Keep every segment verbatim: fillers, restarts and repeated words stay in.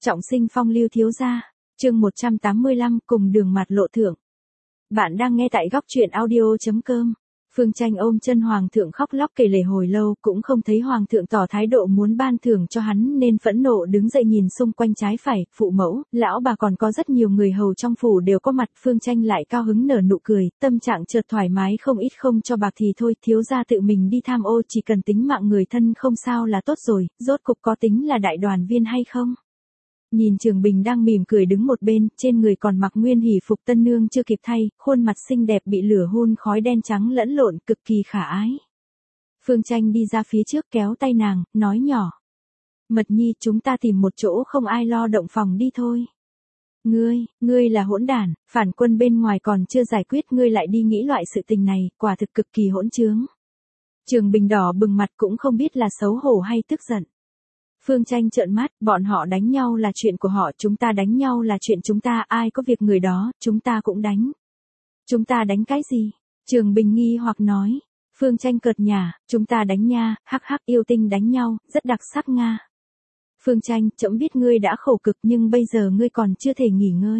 Trọng sinh phong lưu thiếu gia, chương một trăm tám mươi lăm cùng đường mặt lộ thượng. Bạn đang nghe tại góc truyện audio.com. Phương Tranh ôm chân hoàng thượng khóc lóc kể lể hồi lâu, cũng không thấy hoàng thượng tỏ thái độ muốn ban thưởng cho hắn nên phẫn nộ đứng dậy nhìn xung quanh trái phải, phụ mẫu, lão bà còn có rất nhiều người hầu trong phủ đều có mặt. Phương Tranh lại cao hứng nở nụ cười, tâm trạng chợt thoải mái không ít. Không cho bạc thì thôi, thiếu gia tự mình đi tham ô, chỉ cần tính mạng người thân không sao là tốt rồi, rốt cục có tính là đại đoàn viên hay không? Nhìn Trường Bình đang mỉm cười đứng một bên, trên người còn mặc nguyên hỷ phục tân nương chưa kịp thay, khuôn mặt xinh đẹp bị lửa hun khói đen trắng lẫn lộn, cực kỳ khả ái. Phương Tranh đi ra phía trước kéo tay nàng, nói nhỏ. Mật nhi, chúng ta tìm một chỗ không ai lo động phòng đi thôi. Ngươi, ngươi là hỗn đản, phản quân bên ngoài còn chưa giải quyết ngươi lại đi nghĩ loại sự tình này, quả thực cực kỳ hỗn trướng. Trường Bình đỏ bừng mặt cũng không biết là xấu hổ hay tức giận. Phương Tranh trợn mắt, bọn họ đánh nhau là chuyện của họ, chúng ta đánh nhau là chuyện chúng ta, ai có việc người đó, chúng ta cũng đánh. Chúng ta đánh cái gì? Trường Bình nghi hoặc nói. Phương Tranh cợt nhả, chúng ta đánh nha, hắc hắc, yêu tinh đánh nhau, rất đặc sắc nga. Phương Tranh, trẫm biết ngươi đã khổ cực nhưng bây giờ ngươi còn chưa thể nghỉ ngơi.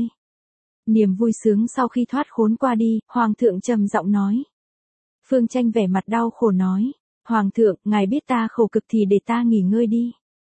Niềm vui sướng sau khi thoát khốn qua đi, Hoàng thượng trầm giọng nói. Phương Tranh vẻ mặt đau khổ nói. Hoàng thượng, ngài biết ta khổ cực thì để ta nghỉ ngơi đi.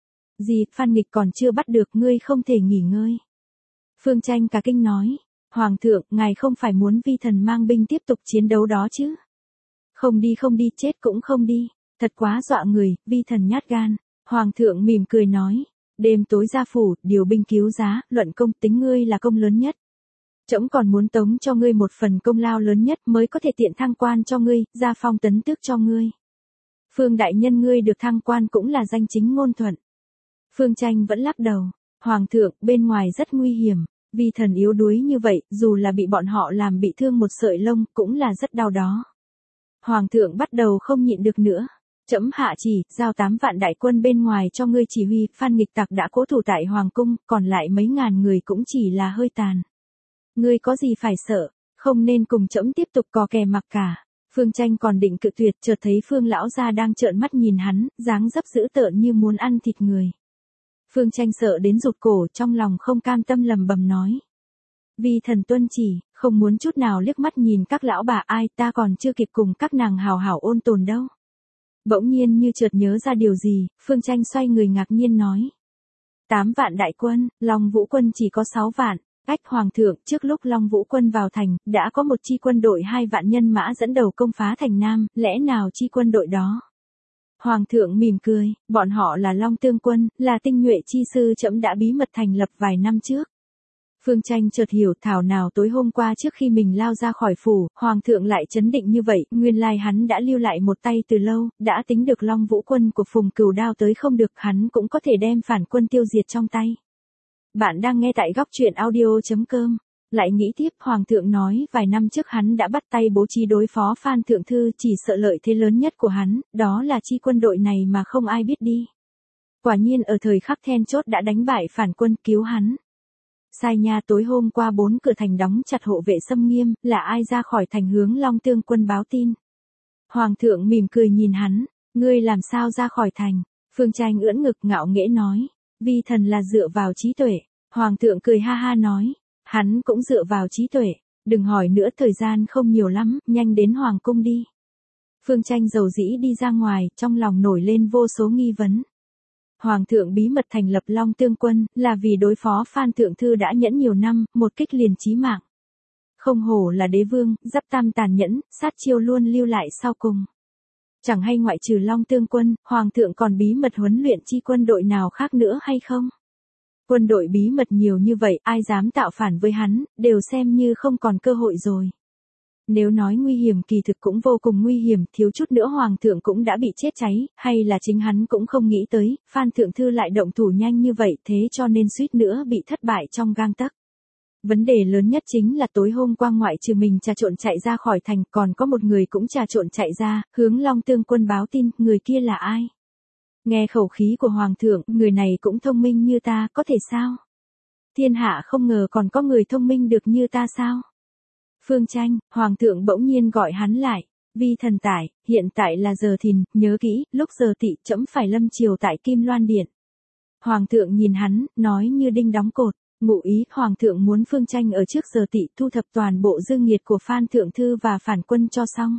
Gì, Phan Nghịch còn chưa bắt được, ngươi không thể nghỉ ngơi. Phương Tranh cả kinh nói. Hoàng thượng, ngài không phải muốn vi thần mang binh tiếp tục chiến đấu đó chứ? Không đi không đi, chết cũng không đi. Thật quá dọa người, vi thần nhát gan. Hoàng thượng mỉm cười nói. Đêm tối ra phủ, điều binh cứu giá, luận công, tính ngươi là công lớn nhất. Trẫm còn muốn tống cho ngươi một phần công lao lớn nhất mới có thể tiện thăng quan cho ngươi, gia phong tấn tước cho ngươi. Phương đại nhân, ngươi được thăng quan cũng là danh chính ngôn thuận. Phương Tranh vẫn lắc đầu. Hoàng thượng, bên ngoài rất nguy hiểm, vì thần yếu đuối như vậy, dù là bị bọn họ làm bị thương một sợi lông, cũng là rất đau đó. Hoàng thượng bắt đầu không nhịn được nữa. Trẫm hạ chỉ, giao tám vạn đại quân bên ngoài cho ngươi chỉ huy, Phan Nghịch tặc đã cố thủ tại Hoàng cung, còn lại mấy ngàn người cũng chỉ là hơi tàn. Ngươi có gì phải sợ, không nên cùng trẫm tiếp tục cò kè mặc cả. Phương Tranh còn định cự tuyệt, chợt thấy Phương lão gia đang trợn mắt nhìn hắn, dáng dấp dữ tợn như muốn ăn thịt người. Phương Tranh sợ đến rụt cổ, trong lòng không cam tâm lầm bầm nói. Vi thần tuân chỉ, không muốn chút nào liếc mắt nhìn các lão bà, ai, ta còn chưa kịp cùng các nàng hào hảo ôn tồn đâu. Bỗng nhiên như chợt nhớ ra điều gì, Phương Tranh xoay người ngạc nhiên nói. Tám vạn đại quân, Long Vũ quân chỉ có sáu vạn. Cách Hoàng thượng, trước lúc Long Vũ quân vào thành, đã có một chi quân đội hai vạn nhân mã dẫn đầu công phá thành Nam, lẽ nào chi quân đội đó? Hoàng thượng mỉm cười, bọn họ là Long Tương quân, là tinh nhuệ chi sư trẫm đã bí mật thành lập vài năm trước. Phương Tranh chợt hiểu, thảo nào tối hôm qua trước khi mình lao ra khỏi phủ, Hoàng thượng lại chấn định như vậy, nguyên lai hắn đã lưu lại một tay từ lâu, đã tính được Long Vũ quân của Phùng Cửu Đao tới không được, hắn cũng có thể đem phản quân tiêu diệt trong tay. Bạn đang nghe tại góc truyện audio.com. Lại nghĩ tiếp, Hoàng thượng nói vài năm trước hắn đã bắt tay bố trí đối phó Phan Thượng Thư, chỉ sợ lợi thế lớn nhất của hắn, đó là chi quân đội này mà không ai biết đi. Quả nhiên ở thời khắc then chốt đã đánh bại phản quân, cứu hắn. Sai nha, tối hôm qua bốn cửa thành đóng chặt, hộ vệ xâm nghiêm, là ai ra khỏi thành hướng Long Tương quân báo tin? Hoàng thượng mỉm cười nhìn hắn, ngươi làm sao ra khỏi thành? Phương Tranh ưỡn ngực ngạo nghễ nói, vi thần là dựa vào trí tuệ. Hoàng thượng cười ha ha nói. Hắn cũng dựa vào trí tuệ, đừng hỏi nữa, thời gian không nhiều lắm, nhanh đến Hoàng cung đi. Phương Tranh dầu dĩ đi ra ngoài, trong lòng nổi lên vô số nghi vấn. Hoàng thượng bí mật thành lập Long Tương quân, là vì đối phó Phan Thượng Thư đã nhẫn nhiều năm, một kích liền chí mạng. Không hổ là đế vương, giáp tam tàn nhẫn, sát chiêu luôn lưu lại sau cùng. Chẳng hay ngoại trừ Long Tương quân, Hoàng thượng còn bí mật huấn luyện chi quân đội nào khác nữa hay không? Quân đội bí mật nhiều như vậy, ai dám tạo phản với hắn, đều xem như không còn cơ hội rồi. Nếu nói nguy hiểm kỳ thực cũng vô cùng nguy hiểm, thiếu chút nữa Hoàng thượng cũng đã bị chết cháy, hay là chính hắn cũng không nghĩ tới, Phan Thượng Thư lại động thủ nhanh như vậy, thế cho nên suýt nữa bị thất bại trong gang tấc. Vấn đề lớn nhất chính là tối hôm qua ngoại trừ mình trà trộn chạy ra khỏi thành, còn có một người cũng trà trộn chạy ra, hướng Long Tương quân báo tin, người kia là ai? Nghe khẩu khí của Hoàng thượng, người này cũng thông minh như ta, có thể sao? Thiên hạ không ngờ còn có người thông minh được như ta sao? Phương Tranh, Hoàng thượng bỗng nhiên gọi hắn lại. Vi thần tải, hiện tại là giờ thìn, nhớ kỹ, lúc giờ tỵ trẫm phải lâm triều tại Kim Loan Điện. Hoàng thượng nhìn hắn, nói như đinh đóng cột. Ngụ ý, Hoàng thượng muốn Phương Tranh ở trước giờ tỵ thu thập toàn bộ dương nhiệt của Phan Thượng Thư và phản quân cho xong.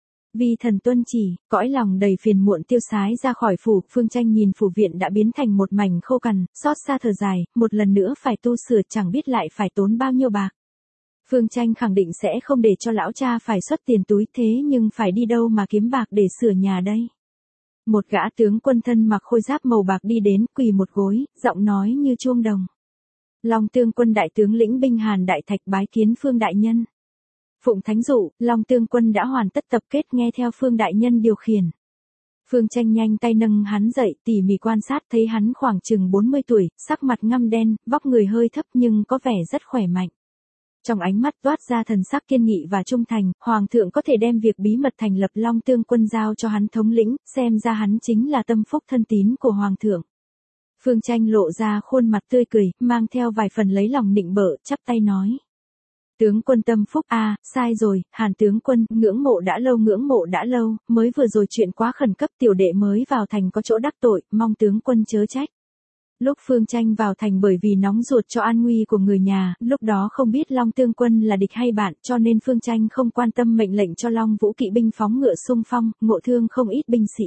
Vì thần tuân chỉ, cõi lòng đầy phiền muộn tiêu sái ra khỏi phủ, Phương Tranh nhìn phủ viện đã biến thành một mảnh khô cằn, xót xa thở dài, một lần nữa phải tu sửa chẳng biết lại phải tốn bao nhiêu bạc. Phương Tranh khẳng định sẽ không để cho lão cha phải xuất tiền túi, thế nhưng phải đi đâu mà kiếm bạc để sửa nhà đây. Một gã tướng quân thân mặc khôi giáp màu bạc đi đến, quỳ một gối, giọng nói như chuông đồng. Long Tương Quân đại tướng lĩnh binh Hàn Đại Thạch bái kiến Phương đại nhân. Phụng thánh dụ, Long Tương Quân đã hoàn tất tập kết nghe theo Phương đại nhân điều khiển. Phương Tranh nhanh tay nâng hắn dậy, tỉ mỉ quan sát thấy hắn khoảng chừng bốn mươi tuổi, sắc mặt ngăm đen, vóc người hơi thấp nhưng có vẻ rất khỏe mạnh. Trong ánh mắt toát ra thần sắc kiên nghị và trung thành, Hoàng thượng có thể đem việc bí mật thành lập Long Tương Quân giao cho hắn thống lĩnh, xem ra hắn chính là tâm phúc thân tín của Hoàng thượng. Phương Tranh lộ ra khuôn mặt tươi cười, mang theo vài phần lấy lòng nịnh bợ, chắp tay nói. Tướng quân tâm phúc a, à, sai rồi, Hàn tướng quân, ngưỡng mộ đã lâu ngưỡng mộ đã lâu, mới vừa rồi chuyện quá khẩn cấp, tiểu đệ mới vào thành có chỗ đắc tội, mong tướng quân chớ trách. Lúc Phương Tranh vào thành bởi vì nóng ruột cho an nguy của người nhà, lúc đó không biết Long Tương Quân là địch hay bạn, cho nên Phương Tranh không quan tâm mệnh lệnh cho Long Vũ kỵ binh phóng ngựa xung phong, ngộ thương không ít binh sĩ.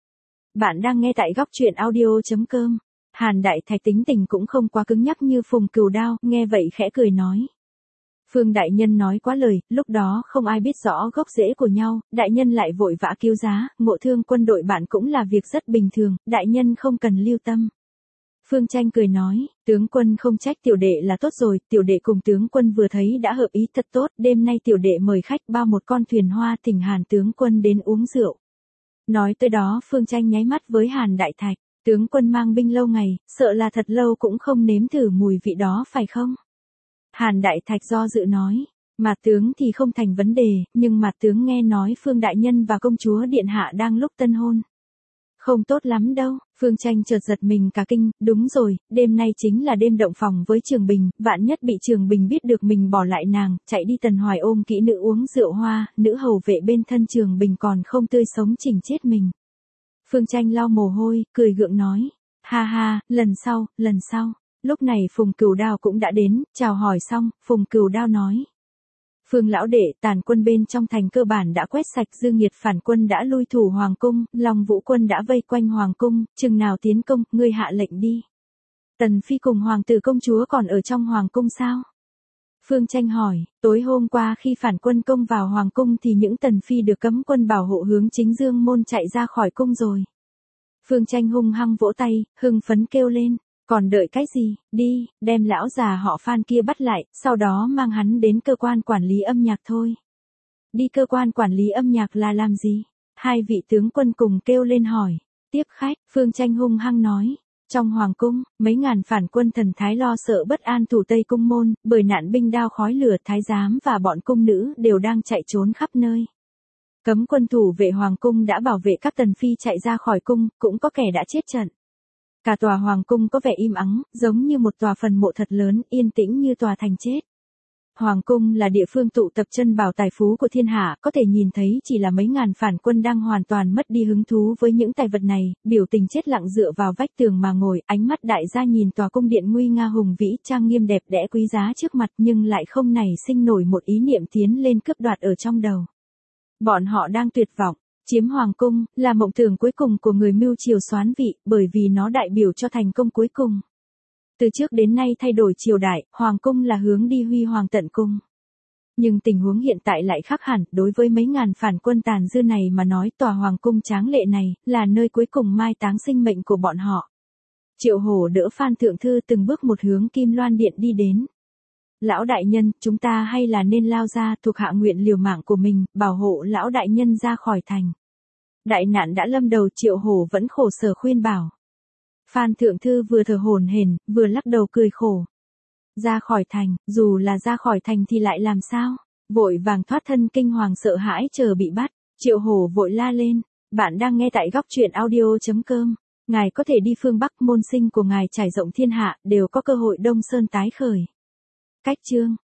Bạn đang nghe tại góc truyện audio chấm com. Hàn Đại Thạch tính tình cũng không quá cứng nhắc như Phùng Cừu Đao, nghe vậy khẽ cười nói. Phương đại nhân nói quá lời, lúc đó không ai biết rõ gốc rễ của nhau, đại nhân lại vội vã cứu giá, ngộ thương quân đội bạn cũng là việc rất bình thường, đại nhân không cần lưu tâm. Phương Tranh cười nói, tướng quân không trách tiểu đệ là tốt rồi, tiểu đệ cùng tướng quân vừa thấy đã hợp ý thật tốt, đêm nay tiểu đệ mời khách bao một con thuyền hoa thỉnh Hàn tướng quân đến uống rượu. Nói tới đó Phương Tranh nháy mắt với Hàn Đại Thạch, tướng quân mang binh lâu ngày, sợ là thật lâu cũng không nếm thử mùi vị đó phải không? Hàn Đại Thạch do dự nói, Mạt tướng thì không thành vấn đề, nhưng Mạt tướng nghe nói Phương đại nhân và công chúa điện hạ đang lúc tân hôn. Không tốt lắm đâu, Phương Tranh chợt giật mình cả kinh, đúng rồi, đêm nay chính là đêm động phòng với Trường Bình, vạn nhất bị Trường Bình biết được mình bỏ lại nàng, chạy đi Tần Hoài ôm kỹ nữ uống rượu hoa, nữ hầu vệ bên thân Trường Bình còn không tươi sống chỉnh chết mình. Phương Tranh lau mồ hôi, cười gượng nói, ha ha, lần sau, lần sau. Lúc này Phùng Cừu Đao cũng đã đến, chào hỏi xong, Phùng Cừu Đao nói. Phương lão đệ, tàn quân bên trong thành cơ bản đã quét sạch, dương nhiệt phản quân đã lui thủ Hoàng cung, Long Vũ quân đã vây quanh Hoàng cung, chừng nào tiến công, ngươi hạ lệnh đi. Tần Phi cùng Hoàng tử công chúa còn ở trong Hoàng cung sao? Phương Tranh hỏi, tối hôm qua khi phản quân công vào Hoàng cung thì những Tần Phi được cấm quân bảo hộ hướng chính dương môn chạy ra khỏi cung rồi. Phương Tranh hung hăng vỗ tay, hưng phấn kêu lên. Còn đợi cái gì, đi, đem lão già họ Phan kia bắt lại, sau đó mang hắn đến cơ quan quản lý âm nhạc thôi. Đi cơ quan quản lý âm nhạc là làm gì? Hai vị tướng quân cùng kêu lên hỏi. Tiếp khách, Phương Tranh hung hăng nói. Trong hoàng cung, mấy ngàn phản quân thần thái lo sợ bất an thủ Tây Cung môn, bởi nạn binh đao khói lửa thái giám và bọn cung nữ đều đang chạy trốn khắp nơi. Cấm quân thủ vệ hoàng cung đã bảo vệ các tần phi chạy ra khỏi cung, cũng có kẻ đã chết trận. Cả tòa hoàng cung có vẻ im ắng, giống như một tòa phần mộ thật lớn, yên tĩnh như tòa thành chết. Hoàng cung là địa phương tụ tập chân bảo tài phú của thiên hạ, có thể nhìn thấy chỉ là mấy ngàn phản quân đang hoàn toàn mất đi hứng thú với những tài vật này, biểu tình chết lặng dựa vào vách tường mà ngồi, ánh mắt đại gia nhìn tòa cung điện nguy nga hùng vĩ, trang nghiêm đẹp đẽ quý giá trước mặt nhưng lại không nảy sinh nổi một ý niệm tiến lên cướp đoạt ở trong đầu. Bọn họ đang tuyệt vọng. Chiếm hoàng cung, là mộng tưởng cuối cùng của người mưu triều soán vị, bởi vì nó đại biểu cho thành công cuối cùng. Từ trước đến nay thay đổi triều đại, hoàng cung là hướng đi huy hoàng tận cùng. Nhưng tình huống hiện tại lại khác hẳn, đối với mấy ngàn phản quân tàn dư này mà nói tòa hoàng cung tráng lệ này, là nơi cuối cùng mai táng sinh mệnh của bọn họ. Triệu Hổ đỡ Phan Thượng Thư từng bước một hướng Kim Loan Điện đi đến. Lão đại nhân, chúng ta hay là nên lao ra, thuộc hạ nguyện liều mạng của mình, bảo hộ lão đại nhân ra khỏi thành. Đại nạn đã lâm đầu, Triệu Hổ vẫn khổ sở khuyên bảo. Phan Thượng Thư vừa thở hổn hển, vừa lắc đầu cười khổ. Ra khỏi thành, dù là ra khỏi thành thì lại làm sao? Vội vàng thoát thân kinh hoàng sợ hãi chờ bị bắt, Triệu Hổ vội la lên. Bạn đang nghe tại góc truyện audio chấm com. Ngài có thể đi phương Bắc, môn sinh của ngài trải rộng thiên hạ, đều có cơ hội Đông Sơn tái khởi. Cách chương